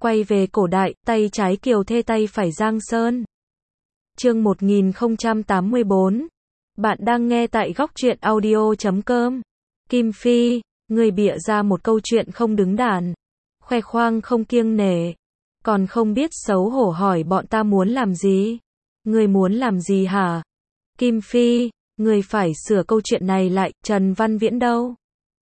Quay về cổ đại, tay trái Kiều Thê tay phải Giang Sơn. Chương 1084. Bạn đang nghe tại góc truyện audio.com. Kim Phi, người bịa ra một câu chuyện không đứng đắn, khoe khoang không kiêng nể, còn không biết xấu hổ hỏi bọn ta muốn làm gì? Người muốn làm gì hả? Kim Phi, người phải sửa câu chuyện này lại, Trần Văn Viễn đâu?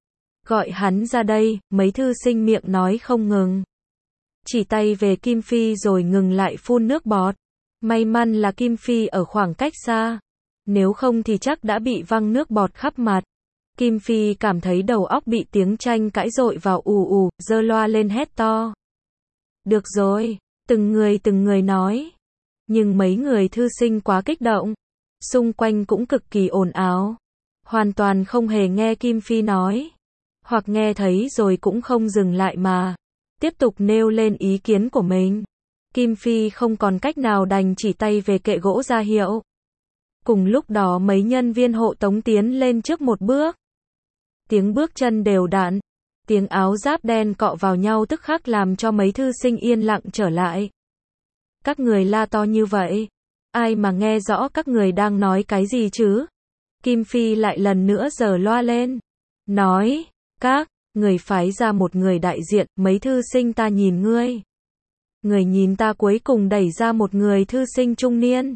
Gọi hắn ra đây, mấy thư sinh miệng nói không ngừng. Chỉ tay về Kim Phi rồi ngừng lại phun nước bọt. May mắn là Kim Phi ở khoảng cách xa. Nếu không thì chắc đã bị văng nước bọt khắp mặt. Kim Phi cảm thấy đầu óc bị tiếng tranh cãi dội vào ù ù, giơ loa lên hét to. Được rồi, từng người nói. Nhưng mấy người thư sinh quá kích động. Xung quanh cũng cực kỳ ồn ào. Hoàn toàn không hề nghe Kim Phi nói. Hoặc nghe thấy rồi cũng không dừng lại mà tiếp tục nêu lên ý kiến của mình. Kim Phi không còn cách nào đành chỉ tay về kệ gỗ ra hiệu. Cùng lúc đó mấy nhân viên hộ tống tiến lên trước một bước. Tiếng bước chân đều đặn, tiếng áo giáp đen cọ vào nhau tức khắc làm cho mấy thư sinh yên lặng trở lại. Các người la to như vậy, ai mà nghe rõ các người đang nói cái gì chứ? Kim Phi lại lần nữa giở loa lên, nói, các người phái ra một người đại diện, mấy thư sinh ta nhìn ngươi. Người nhìn ta cuối cùng đẩy ra một người thư sinh trung niên.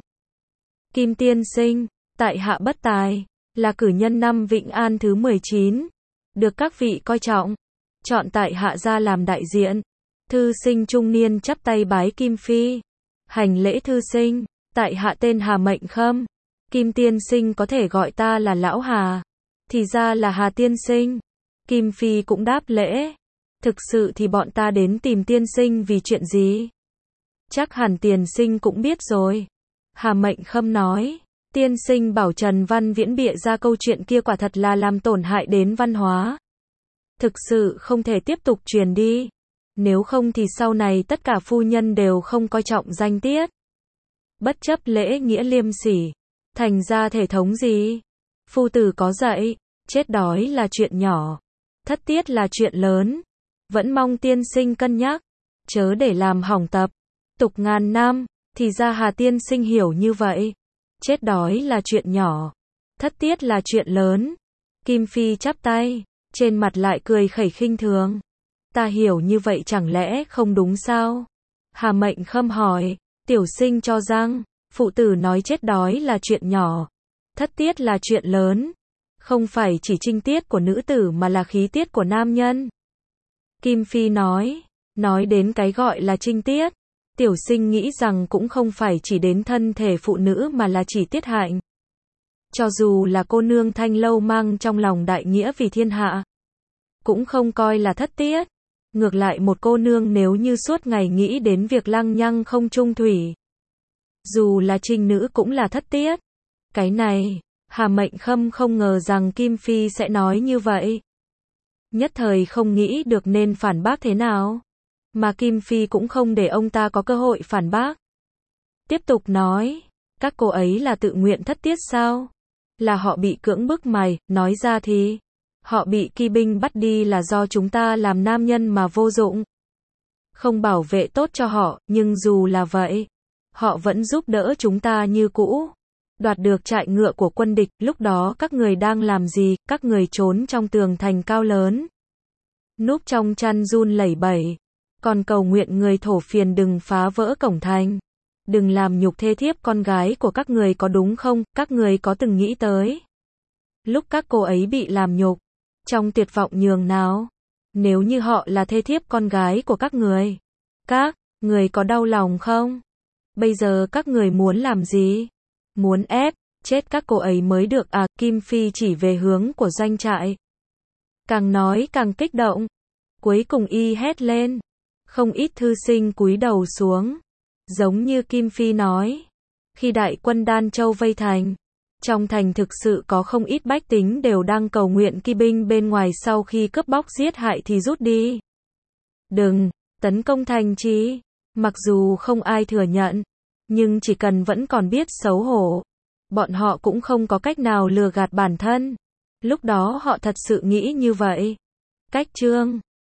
Kim tiên sinh, tại hạ bất tài, là cử nhân năm Vịnh An thứ 19, được các vị coi trọng, chọn tại hạ ra làm đại diện. Thư sinh trung niên chắp tay bái Kim Phi. Hành lễ thư sinh, tại hạ tên Hà Mệnh Khâm. Kim tiên sinh có thể gọi ta là Lão Hà. Thì ra là Hà tiên sinh. Kim Phi cũng đáp lễ. Thực sự thì bọn ta đến tìm tiên sinh vì chuyện gì? Chắc hẳn tiên sinh cũng biết rồi. Hà Mệnh Khâm nói. Tiên sinh bảo Trần Văn Viễn bịa ra câu chuyện kia quả thật là làm tổn hại đến văn hóa. Thực sự không thể tiếp tục truyền đi. Nếu không thì sau này tất cả phu nhân đều không coi trọng danh tiết. Bất chấp lễ nghĩa liêm sỉ. Thành ra thể thống gì? Phu tử có dạy, chết đói là chuyện nhỏ. Thất tiết là chuyện lớn. Vẫn mong tiên sinh cân nhắc. Chớ để làm hỏng tập tục ngàn năm. Thì ra Hà tiên sinh hiểu như vậy. Chết đói là chuyện nhỏ. Thất tiết là chuyện lớn. Kim Phi chắp tay. Trên mặt lại cười khẩy khinh thường. Ta hiểu như vậy chẳng lẽ không đúng sao? Hà Mệnh Khâm hỏi. Tiểu sinh cho rằng, phụ tử nói chết đói là chuyện nhỏ. Thất tiết là chuyện lớn. Không phải chỉ trinh tiết của nữ tử mà là khí tiết của nam nhân. Kim Phi nói đến cái gọi là trinh tiết. Tiểu sinh nghĩ rằng cũng không phải chỉ đến thân thể phụ nữ mà là chỉ tiết hạnh. Cho dù là cô nương thanh lâu mang trong lòng đại nghĩa vì thiên hạ, cũng không coi là thất tiết. Ngược lại một cô nương nếu như suốt ngày nghĩ đến việc lăng nhăng không chung thủy, dù là trinh nữ cũng là thất tiết. Cái này, Hà Mệnh Khâm không ngờ rằng Kim Phi sẽ nói như vậy. Nhất thời không nghĩ được nên phản bác thế nào. Mà Kim Phi cũng không để ông ta có cơ hội phản bác. Tiếp tục nói, các cô ấy là tự nguyện thất tiết sao? Là họ bị cưỡng bức mày, nói ra thì họ bị kỳ binh bắt đi là do chúng ta làm nam nhân mà vô dụng. Không bảo vệ tốt cho họ, nhưng dù là vậy, họ vẫn giúp đỡ chúng ta như cũ. Đoạt được trại ngựa của quân địch, lúc đó các người đang làm gì? Các người trốn trong tường thành cao lớn, núp trong chăn run lẩy bẩy, còn cầu nguyện người thổ phiền đừng phá vỡ cổng thành, đừng làm nhục thê thiếp con gái của các người có đúng không? Các người có từng nghĩ tới lúc các cô ấy bị làm nhục, trong tuyệt vọng nhường nào? Nếu như họ là thê thiếp con gái của các người có đau lòng không? Bây giờ các người muốn làm gì? Muốn ép chết các cô ấy mới được à? Kim Phi chỉ về hướng của doanh trại. Càng nói càng kích động. Cuối cùng y hét lên. Không ít thư sinh cúi đầu xuống. Giống như Kim Phi nói. Khi đại quân Đan Châu vây thành, trong thành thực sự có không ít bách tính đều đang cầu nguyện kỳ binh bên ngoài sau khi cướp bóc giết hại thì rút đi. Đừng tấn công thành chi. Mặc dù không ai thừa nhận, nhưng chỉ cần vẫn còn biết xấu hổ, bọn họ cũng không có cách nào lừa gạt bản thân. Lúc đó họ thật sự nghĩ như vậy. Cách chương